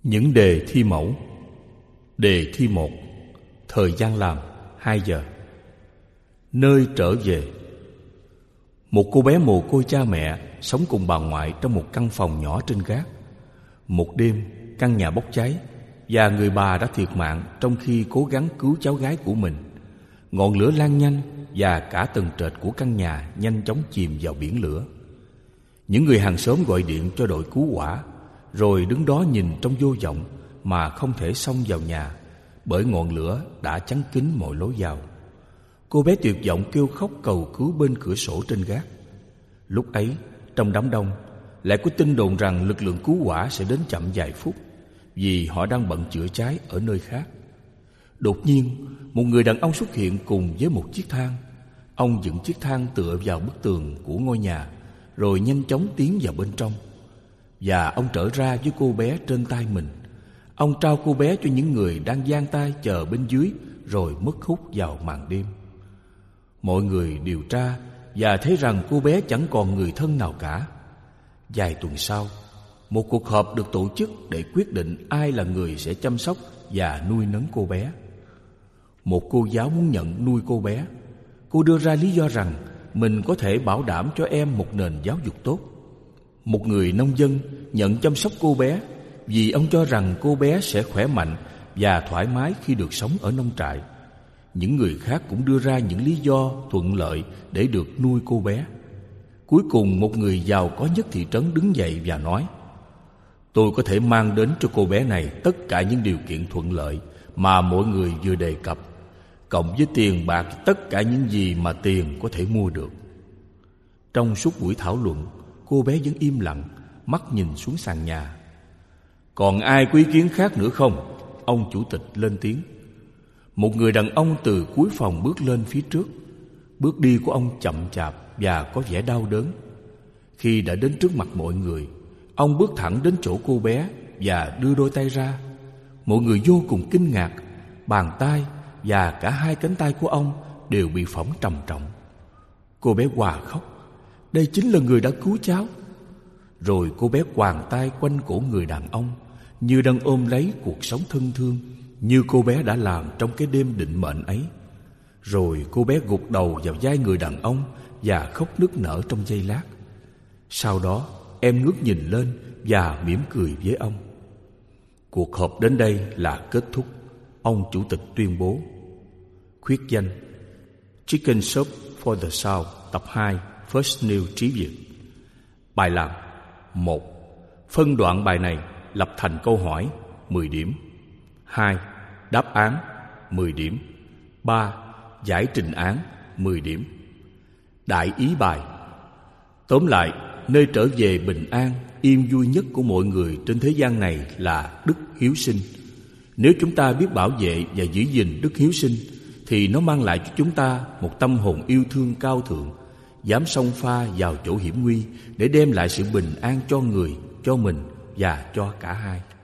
Những đề thi mẫu. Đề thi 1. Thời gian làm 2 giờ. Nơi trở về. Một cô bé mồ côi cha mẹ sống cùng bà ngoại trong một căn phòng nhỏ trên gác. Một đêm, căn nhà bốc cháy và người bà đã thiệt mạng trong khi cố gắng cứu cháu gái của mình. Ngọn lửa lan nhanh và cả tầng trệt của căn nhà nhanh chóng chìm vào biển lửa. Những người hàng xóm gọi điện cho đội cứu hỏa, rồi đứng đó nhìn trong vô vọng mà không thể xông vào nhà, bởi ngọn lửa đã chắn kín mọi lối vào. Cô bé tuyệt vọng kêu khóc cầu cứu bên cửa sổ trên gác. Lúc ấy, trong đám đông, lại có tin đồn rằng lực lượng cứu hỏa sẽ đến chậm vài phút, vì họ đang bận chữa cháy ở nơi khác. Đột nhiên, một người đàn ông xuất hiện cùng với một chiếc thang. Ông dựng chiếc thang tựa vào bức tường của ngôi nhà, rồi nhanh chóng tiến vào bên trong. Và ông trở ra với cô bé trên tay mình. Ông trao cô bé cho những người đang giang tay chờ bên dưới, rồi mất hút vào màn đêm. Mọi người điều tra và thấy rằng cô bé chẳng còn người thân nào cả. Vài tuần sau, một cuộc họp được tổ chức để quyết định ai là người sẽ chăm sóc và nuôi nấng cô bé. Một cô giáo muốn nhận nuôi cô bé. Cô đưa ra lý do rằng mình có thể bảo đảm cho em một nền giáo dục tốt. Một người nông dân nhận chăm sóc cô bé vì ông cho rằng cô bé sẽ khỏe mạnh và thoải mái khi được sống ở nông trại. Những người khác cũng đưa ra những lý do thuận lợi để được nuôi cô bé. Cuối cùng, một người giàu có nhất thị trấn đứng dậy và nói: "Tôi có thể mang đến cho cô bé này tất cả những điều kiện thuận lợi mà mọi người vừa đề cập, cộng với tiền bạc, tất cả những gì mà tiền có thể mua được." Trong suốt buổi thảo luận, cô bé vẫn im lặng, mắt nhìn xuống sàn nhà. "Còn ai có ý kiến khác nữa không?" Ông chủ tịch lên tiếng. Một người đàn ông từ cuối phòng bước lên phía trước. Bước đi của ông chậm chạp và có vẻ đau đớn. Khi đã đến trước mặt mọi người, ông bước thẳng đến chỗ cô bé và đưa đôi tay ra. Mọi người vô cùng kinh ngạc. Bàn tay và cả hai cánh tay của ông đều bị phỏng trầm trọng. Cô bé òa khóc. Đây chính là người đã cứu cháu. Rồi cô bé quàng tay quanh cổ người đàn ông, như đang ôm lấy cuộc sống thân thương, như cô bé đã làm trong cái đêm định mệnh ấy. Rồi cô bé gục đầu vào vai người đàn ông và khóc nức nở trong giây lát. Sau đó, em ngước nhìn lên và mỉm cười với ông. Cuộc họp đến đây là kết thúc, ông chủ tịch tuyên bố. Khuyết danh: Chicken Soup for the Soul, tập 2, First New Trí Việt. Bài làm: 1. Phân đoạn bài này lập thành câu hỏi, 10 điểm. 2. Đáp án, 10 điểm. 3. Giải trình án, 10 điểm. Đại ý bài: tóm lại, nơi trở về bình an, yên vui nhất của mọi người trên thế gian này là đức hiếu sinh. Nếu chúng ta biết bảo vệ và giữ gìn đức hiếu sinh, thì nó mang lại cho chúng ta một tâm hồn yêu thương cao thượng, dám xông pha vào chỗ hiểm nguy để đem lại sự bình an cho người, cho mình và cho cả hai.